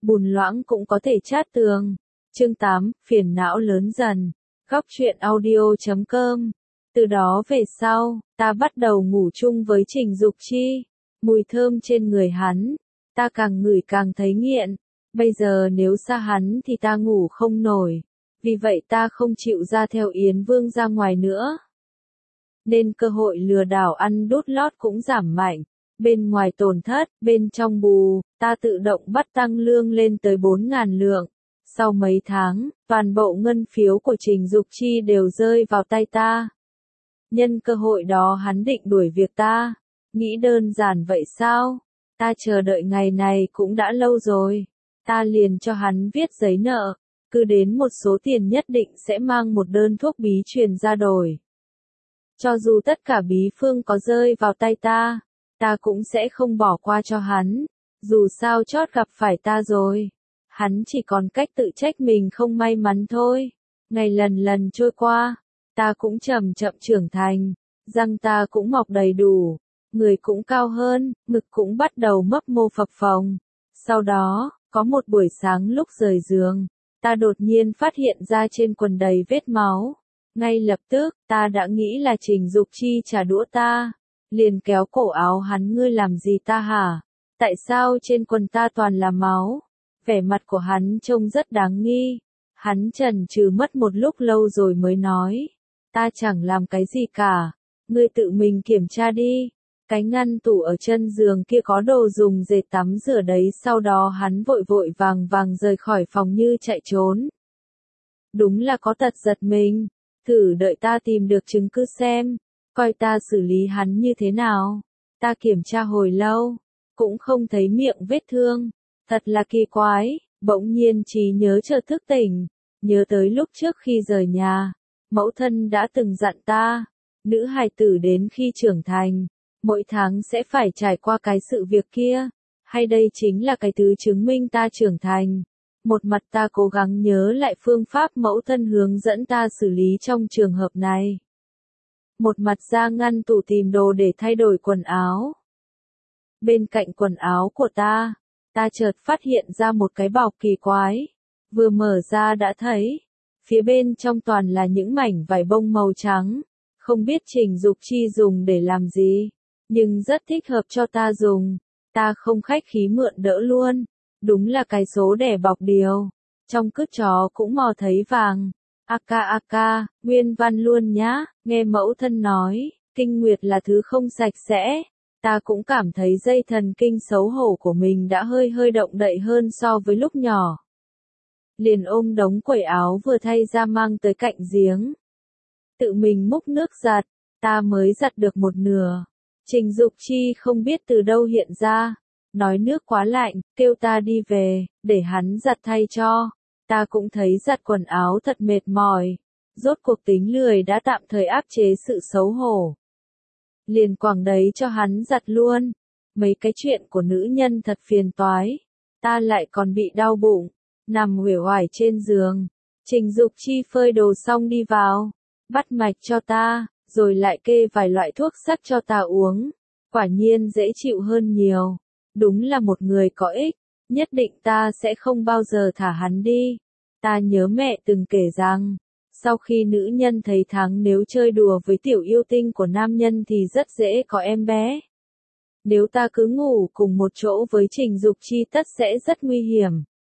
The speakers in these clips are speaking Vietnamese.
bùn loãng cũng có thể chát tường. Chương 8, phiền não lớn dần. Góc truyện audio.com. Từ đó về sau, ta bắt đầu ngủ chung với Trình Dục Chi. Mùi thơm trên người hắn, ta càng ngửi càng thấy nghiện. Bây giờ nếu xa hắn thì ta ngủ không nổi. Vì vậy ta không chịu ra theo Yến Vương ra ngoài nữa. Nên cơ hội lừa đảo ăn đút lót cũng giảm mạnh. Bên ngoài tổn thất, bên trong bù, ta tự động bắt tăng lương lên tới 4.000 lượng. Sau mấy tháng, toàn bộ ngân phiếu của Trình Dục Chi đều rơi vào tay ta. Nhân cơ hội đó hắn định đuổi việc ta. Nghĩ đơn giản vậy sao? Ta chờ đợi ngày này cũng đã lâu rồi. Ta liền cho hắn viết giấy nợ. Cứ đến một số tiền nhất định sẽ mang một đơn thuốc bí truyền ra đổi. Cho dù tất cả bí phương có rơi vào tay ta, ta cũng sẽ không bỏ qua cho hắn. Dù sao chót gặp phải ta rồi. Hắn chỉ còn cách tự trách mình không may mắn thôi. Ngày lần lần trôi qua, ta cũng chậm chậm trưởng thành. Răng ta cũng mọc đầy đủ. Người cũng cao hơn, ngực cũng bắt đầu mấp mô phập phồng. Sau đó, có một buổi sáng lúc rời giường, ta đột nhiên phát hiện ra trên quần đầy vết máu. Ngay lập tức, ta đã nghĩ là Trình Dục Chi trả đũa ta. Liền kéo cổ áo hắn, ngươi làm gì ta hả? Tại sao trên quần ta toàn là máu? Vẻ mặt của hắn trông rất đáng nghi. Hắn chần chừ mất một lúc lâu rồi mới nói. Ta chẳng làm cái gì cả. Ngươi tự mình kiểm tra đi. Cái ngăn tủ ở chân giường kia có đồ dùng dệt tắm rửa đấy. Sau đó hắn vội vội vàng vàng rời khỏi phòng như chạy trốn. Đúng là có tật giật mình. Thử đợi ta tìm được chứng cứ xem. Coi ta xử lý hắn như thế nào. Ta kiểm tra hồi lâu. Cũng không thấy miệng vết thương. Thật là kỳ quái. Bỗng nhiên trí nhớ chợt thức tỉnh. Nhớ tới lúc trước khi rời nhà. Mẫu thân đã từng dặn ta. Nữ hài tử đến khi trưởng thành. Mỗi tháng sẽ phải trải qua cái sự việc kia. Hay đây chính là cái thứ chứng minh ta trưởng thành. Một mặt ta cố gắng nhớ lại phương pháp mẫu thân hướng dẫn ta xử lý trong trường hợp này. Một mặt ra ngăn tủ tìm đồ để thay đổi quần áo. Bên cạnh quần áo của ta chợt phát hiện ra một cái bọc kỳ quái. Vừa mở ra đã thấy, phía bên trong toàn là những mảnh vải bông màu trắng. Không biết Trình Dục Chi dùng để làm gì, nhưng rất thích hợp cho ta dùng. Ta không khách khí mượn đỡ luôn. Đúng là cái số đẻ bọc điều. Trong cứt chó cũng mò thấy vàng. Aka, nguyên văn luôn nhá. Nghe mẫu thân nói, kinh nguyệt là thứ không sạch sẽ. Ta cũng cảm thấy dây thần kinh xấu hổ của mình đã hơi động đậy hơn so với lúc nhỏ. Liền ôm đống quần áo vừa thay ra mang tới cạnh giếng. Tự mình múc nước giặt, ta mới giặt được một nửa. Trình Dục Chi không biết từ đâu hiện ra. Nói nước quá lạnh, kêu ta đi về, để hắn giặt thay cho. Ta cũng thấy giặt quần áo thật mệt mỏi. Rốt cuộc tính lười đã tạm thời áp chế sự xấu hổ. Liền quẳng đấy cho hắn giặt luôn. Mấy cái chuyện của nữ nhân thật phiền toái. Ta lại còn bị đau bụng, nằm uể oải trên giường. Trình Dục Chi phơi đồ xong đi vào, bắt mạch cho ta, rồi lại kê vài loại thuốc sắc cho ta uống. Quả nhiên dễ chịu hơn nhiều. Đúng là một người có ích. Nhất định ta sẽ không bao giờ thả hắn đi. Ta nhớ mẹ từng kể rằng, sau khi nữ nhân thấy thắng nếu chơi đùa với tiểu yêu tinh của nam nhân thì rất dễ có em bé. Nếu ta cứ ngủ cùng một chỗ với Trình Dục Chi tất sẽ rất nguy hiểm.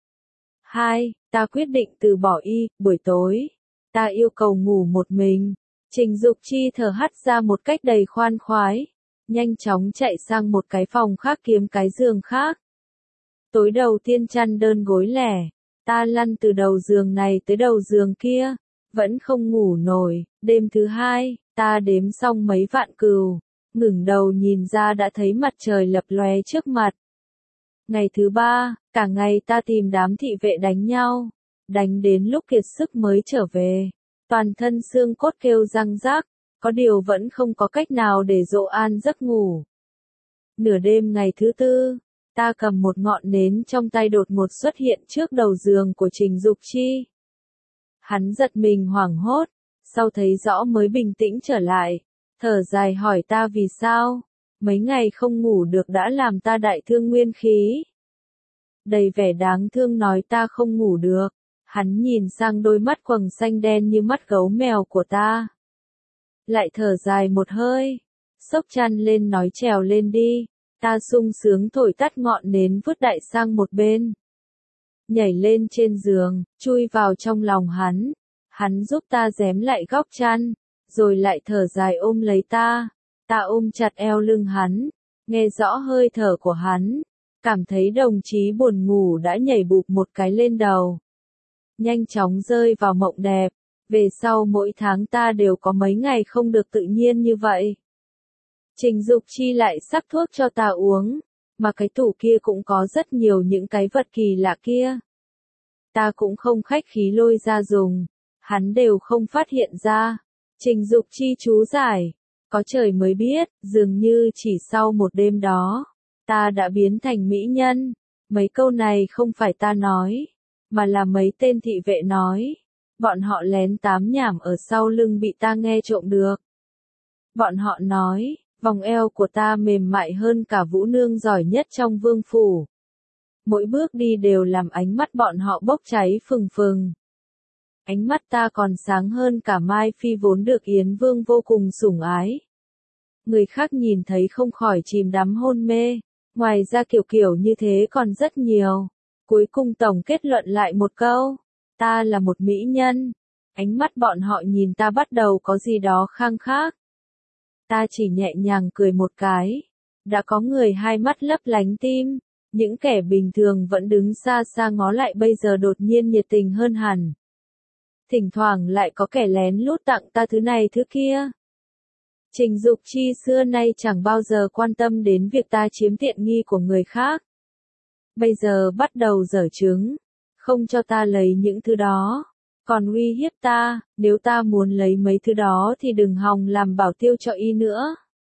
2. Ta quyết định từ bỏ buổi tối. Ta yêu cầu ngủ một mình. Trình Dục Chi thở hắt ra một cách đầy khoan khoái. Nhanh chóng chạy sang một cái phòng khác kiếm cái giường khác. Tối đầu tiên chăn đơn gối lẻ. Ta lăn từ đầu giường này tới đầu giường kia. Vẫn không ngủ nổi. Đêm thứ hai, ta đếm xong mấy vạn cừu. Ngẩng đầu nhìn ra đã thấy mặt trời lập lóe trước mặt. Ngày thứ ba, cả ngày ta tìm đám thị vệ đánh nhau. Đánh đến lúc kiệt sức mới trở về. Toàn thân xương cốt kêu răng rác. Có điều vẫn không có cách nào để dỗ an giấc ngủ. Nửa đêm ngày thứ tư, ta cầm một ngọn nến trong tay đột ngột xuất hiện trước đầu giường của Trình Dục Chi. Hắn giật mình hoảng hốt, sau thấy rõ mới bình tĩnh trở lại, thở dài hỏi ta vì sao, mấy ngày không ngủ được đã làm ta đại thương nguyên khí. đầy vẻ đáng thương nói ta không ngủ được. Hắn nhìn sang đôi mắt quầng xanh đen như mắt gấu mèo của ta. Lại thở dài một hơi, xốc chăn lên nói trèo lên đi. Ta sung sướng thổi tắt ngọn nến vứt đại sang một bên. Nhảy lên trên giường, chui vào trong lòng hắn. Hắn giúp ta rém lại góc chăn, rồi lại thở dài ôm lấy ta. Ta ôm chặt eo lưng hắn, nghe rõ hơi thở của hắn. Cảm thấy đồng chí buồn ngủ đã nhảy bụp một cái lên đầu. Nhanh chóng rơi vào mộng đẹp. Về sau mỗi tháng ta đều có mấy ngày không được tự nhiên như vậy. Trình Dục Chi lại sắc thuốc cho ta uống, mà cái tủ kia cũng có rất nhiều những cái vật kỳ lạ kia. Ta cũng không khách khí lôi ra dùng, hắn đều không phát hiện ra. Trình Dục Chi chú giải, có trời mới biết, dường như chỉ sau một đêm đó, ta đã biến thành mỹ nhân. Mấy câu này không phải ta nói, mà là mấy tên thị vệ nói. Bọn họ lén tám nhảm ở sau lưng bị ta nghe trộm được. Bọn họ nói, vòng eo của ta mềm mại hơn cả vũ nương giỏi nhất trong vương phủ. Mỗi bước đi đều làm ánh mắt bọn họ bốc cháy phừng phừng. Ánh mắt ta còn sáng hơn cả Mai Phi vốn được Yến Vương vô cùng sủng ái. Người khác nhìn thấy không khỏi chìm đắm hôn mê. Ngoài ra kiểu như thế còn rất nhiều. Cuối cùng tổng kết luận lại một câu. Ta là một mỹ nhân. Ánh mắt bọn họ nhìn ta bắt đầu có gì đó khang khác. Ta chỉ nhẹ nhàng cười một cái. Đã có người hai mắt lấp lánh tim. Những kẻ bình thường vẫn đứng xa xa ngó lại bây giờ đột nhiên nhiệt tình hơn hẳn. Thỉnh thoảng lại có kẻ lén lút tặng ta thứ này thứ kia. Trình Dục Chi xưa nay chẳng bao giờ quan tâm đến việc ta chiếm tiện nghi của người khác. Bây giờ bắt đầu giở trứng, không cho ta lấy những thứ đó, còn uy hiếp ta, nếu ta muốn lấy mấy thứ đó thì đừng hòng làm bảo tiêu cho y nữa.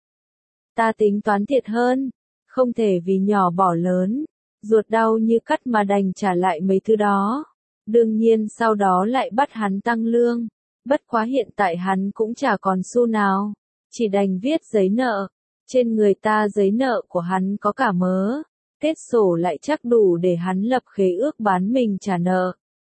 Ta tính toán thiệt hơn, không thể vì nhỏ bỏ lớn, ruột đau như cắt mà đành trả lại mấy thứ đó. Đương nhiên sau đó lại bắt hắn tăng lương, bất quá hiện tại hắn cũng chả còn xu nào, chỉ đành viết giấy nợ. Trên người ta giấy nợ của hắn có cả mớ, kết sổ lại chắc đủ để hắn lập khế ước bán mình trả nợ.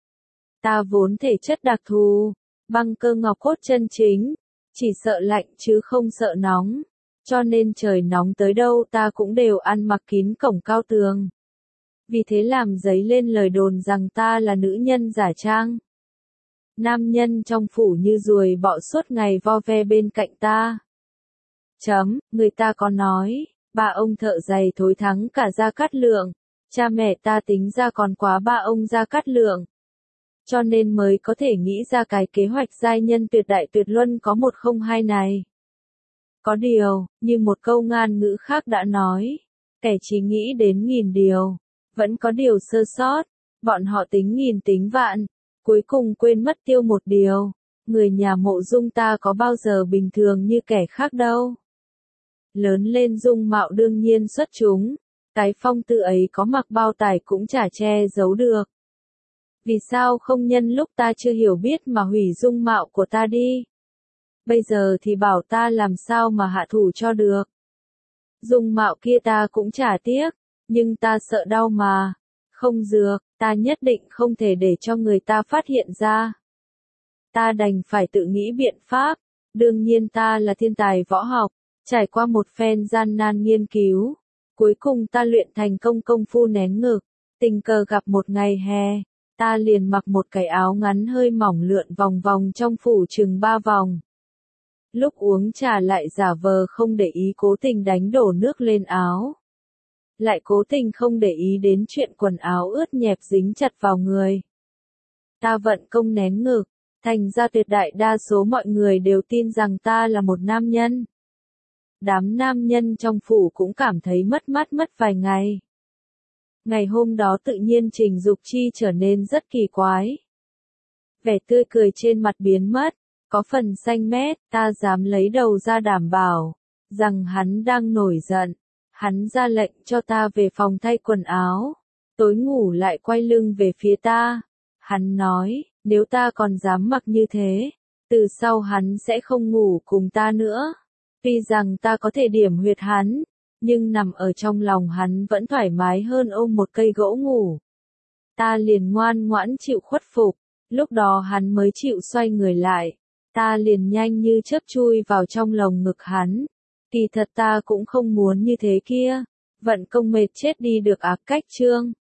Ta vốn thể chất đặc thù, băng cơ ngọc cốt chân chính, chỉ sợ lạnh chứ không sợ nóng, cho nên trời nóng tới đâu ta cũng đều ăn mặc kín cổng cao tường. Vì thế làm dấy lên lời đồn rằng ta là nữ nhân giả trang. Nam nhân trong phủ như ruồi bọ suốt ngày vo ve bên cạnh ta. Người ta có nói, ba ông thợ giày thối thắng cả Gia Cát Lượng, cha mẹ ta tính ra còn quá ba ông Gia Cát Lượng. Cho nên mới có thể nghĩ ra cái kế hoạch giai nhân tuyệt đại tuyệt luân có 102 này. Có điều, như một câu ngạn ngữ khác đã nói, kẻ chỉ nghĩ đến nghìn điều, vẫn có điều sơ sót, bọn họ tính nghìn tính vạn, cuối cùng quên mất tiêu một điều, người nhà Mộ Dung ta có bao giờ bình thường như kẻ khác đâu. Lớn lên dung mạo đương nhiên xuất chúng, cái phong tư ấy có mặc bao tải cũng chả che giấu được. Vì sao không nhân lúc ta chưa hiểu biết mà hủy dung mạo của ta đi? Bây giờ thì bảo ta làm sao mà hạ thủ cho được. Dung mạo kia ta cũng chả tiếc, nhưng ta sợ đau mà. Không dược, ta nhất định không thể để cho người ta phát hiện ra. Ta đành phải tự nghĩ biện pháp, đương nhiên ta là thiên tài võ học, trải qua một phen gian nan nghiên cứu. Cuối cùng ta luyện thành công phu nén ngực, tình cờ gặp một ngày hè, ta liền mặc một cái áo ngắn hơi mỏng lượn vòng vòng trong phủ chừng 3 vòng. Lúc uống trà lại giả vờ không để ý cố tình đánh đổ nước lên áo. Lại cố tình không để ý đến chuyện quần áo ướt nhẹp dính chặt vào người. Ta vận công nén ngực, thành ra tuyệt đại đa số mọi người đều tin rằng ta là một nam nhân. Đám nam nhân trong phủ cũng cảm thấy mất mát mất vài ngày. Ngày hôm đó tự nhiên Trình Dục Chi trở nên rất kỳ quái. Vẻ tươi cười trên mặt biến mất, có phần xanh mét, ta dám lấy đầu ra đảm bảo, rằng hắn đang nổi giận. Hắn ra lệnh cho ta về phòng thay quần áo, tối ngủ lại quay lưng về phía ta. Hắn nói, nếu ta còn dám mặc như thế, từ sau hắn sẽ không ngủ cùng ta nữa. Tuy rằng ta có thể điểm huyệt hắn, nhưng nằm ở trong lòng hắn vẫn thoải mái hơn ôm một cây gỗ ngủ. Ta liền ngoan ngoãn chịu khuất phục, lúc đó hắn mới chịu xoay người lại, ta liền nhanh như chớp chui vào trong lồng ngực hắn. Kỳ thật ta cũng không muốn như thế kia, vận công mệt chết đi được cách chương.